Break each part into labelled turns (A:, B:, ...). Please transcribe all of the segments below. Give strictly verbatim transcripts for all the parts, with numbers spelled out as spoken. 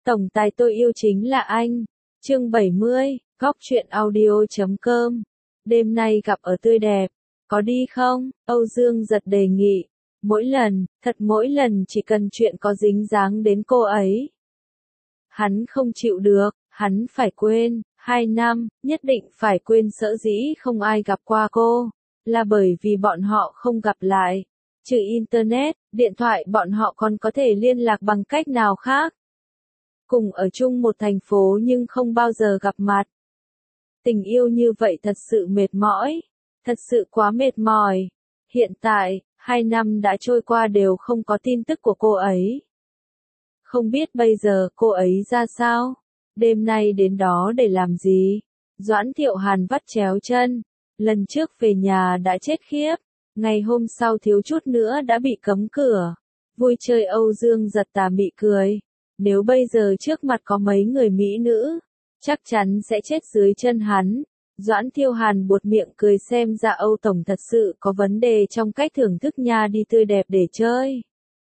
A: Tổng tài tôi yêu chính là anh. Chương bảy mươi, góc truyện audio chấm com. Đêm nay gặp ở tươi đẹp, có đi không? Âu Dương Giật đề nghị. Mỗi lần, thật mỗi lần chỉ cần chuyện có dính dáng đến cô ấy. Hắn không chịu được, hắn phải quên, hai năm, nhất định phải quên sở dĩ không ai gặp qua cô, là bởi vì bọn họ không gặp lại. Trừ Internet, điện thoại bọn họ còn có thể liên lạc bằng cách nào khác. Cùng ở chung một thành phố nhưng không bao giờ gặp mặt. Tình yêu như vậy thật sự mệt mỏi, thật sự quá mệt mỏi. Hiện tại, hai năm đã trôi qua đều không có tin tức của cô ấy. Không biết bây giờ cô ấy ra sao? Đêm nay đến đó để làm gì? Doãn Thiệu Hàn vắt chéo chân. Lần trước về nhà đã chết khiếp. Ngày hôm sau thiếu chút nữa đã bị cấm cửa. Vui chơi Âu Dương Giật tà mị cười. Nếu bây giờ trước mặt có mấy người mỹ nữ, chắc chắn sẽ chết dưới chân hắn. Doãn Thiệu Hàn buột miệng cười xem ra Âu Tổng thật sự có vấn đề trong cách thưởng thức nha đi tươi đẹp để chơi.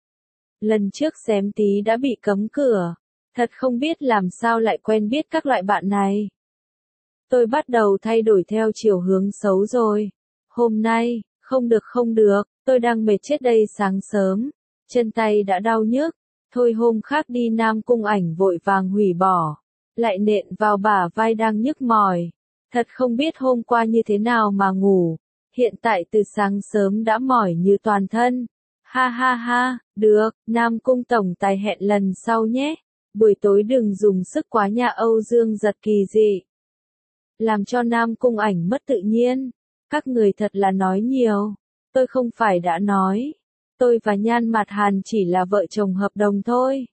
A: Lần trước xém tí đã bị cấm cửa. Thật không biết làm sao lại quen biết các loại bạn này. Tôi bắt đầu thay đổi theo chiều hướng xấu rồi. Hôm nay, không được không được, tôi đang mệt chết đây sáng sớm. Chân tay đã đau nhức. Thôi hôm khác đi Nam Cung Ảnh vội vàng hủy bỏ. Lại nện vào bả vai đang nhức mỏi. Thật không biết hôm qua như thế nào mà ngủ. Hiện tại từ sáng sớm đã mỏi như toàn thân. Ha ha ha, được, Nam Cung Tổng tài hẹn lần sau nhé. Buổi tối đừng dùng sức quá nhà Âu Dương Giật kỳ dị. Làm cho Nam Cung Ảnh mất tự nhiên. Các người thật là nói nhiều. Tôi không phải đã nói. Tôi và Nhan Mạt Hàn chỉ là vợ chồng hợp đồng thôi.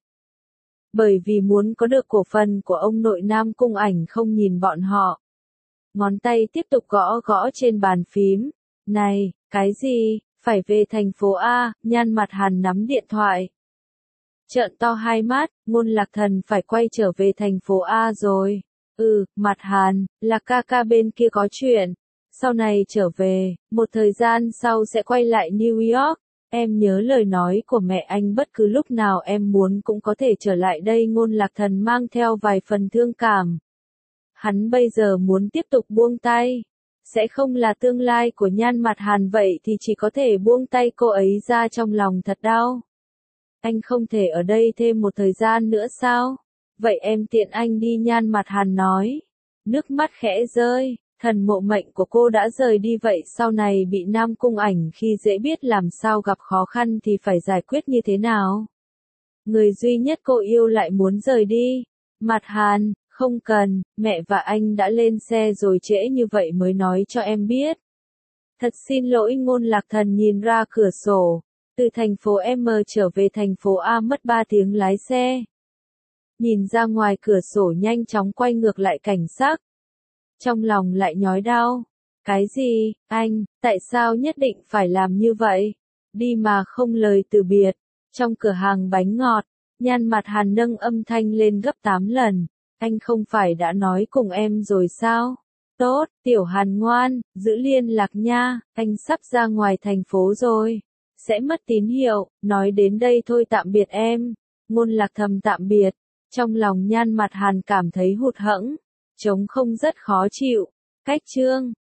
A: Bởi vì muốn có được cổ phần của ông nội Nam Cung Ảnh không nhìn bọn họ. Ngón tay tiếp tục gõ gõ trên bàn phím. Này, cái gì, phải về thành phố A, Nhan Mạt Hàn nắm điện thoại. Trợn to hai mắt, Ngôn Lạc Thần phải quay trở về thành phố A rồi. Ừ, Mạt Hàn, là ca ca bên kia có chuyện. Sau này trở về, một thời gian sau sẽ quay lại New York. Em nhớ lời nói của mẹ anh bất cứ lúc nào em muốn cũng có thể trở lại đây. Ngôn Lạc Thần mang theo vài phần thương cảm. Hắn bây giờ muốn tiếp tục buông tay. Sẽ không là tương lai của Nhan Mạt Hàn vậy thì chỉ có thể buông tay cô ấy ra trong lòng thật đau. Anh không thể ở đây thêm một thời gian nữa sao? Vậy em tiện anh đi. Nhan Mạt Hàn nói. Nước mắt khẽ rơi. Thần mộ mệnh của cô đã rời đi vậy sau này bị Nam Cung Ảnh khi dễ biết làm sao gặp khó khăn thì phải giải quyết như thế nào. Người duy nhất cô yêu lại muốn rời đi. Mạt Hàn, không cần, mẹ và anh đã lên xe rồi trễ như vậy mới nói cho em biết. Thật xin lỗi. Ngôn Lạc Thần nhìn ra cửa sổ. Từ thành phố M trở về thành phố A mất ba tiếng lái xe. Nhìn ra ngoài cửa sổ nhanh chóng quay ngược lại cảnh sắc. Trong lòng lại nhói đau. Cái gì, anh, tại sao nhất định phải làm như vậy? Đi mà không lời từ biệt. Trong cửa hàng bánh ngọt, Nhan Mạt Hàn nâng âm thanh lên gấp tám lần. Anh không phải đã nói cùng em rồi sao? Tốt, Tiểu Hàn ngoan, giữ liên lạc nha, anh sắp ra ngoài thành phố rồi. Sẽ mất tín hiệu, nói đến đây thôi tạm biệt em. Ngôn Lạc thầm tạm biệt. Trong lòng Nhan Mạt Hàn cảm thấy hụt hẫng. Trống không rất khó chịu. Cách chương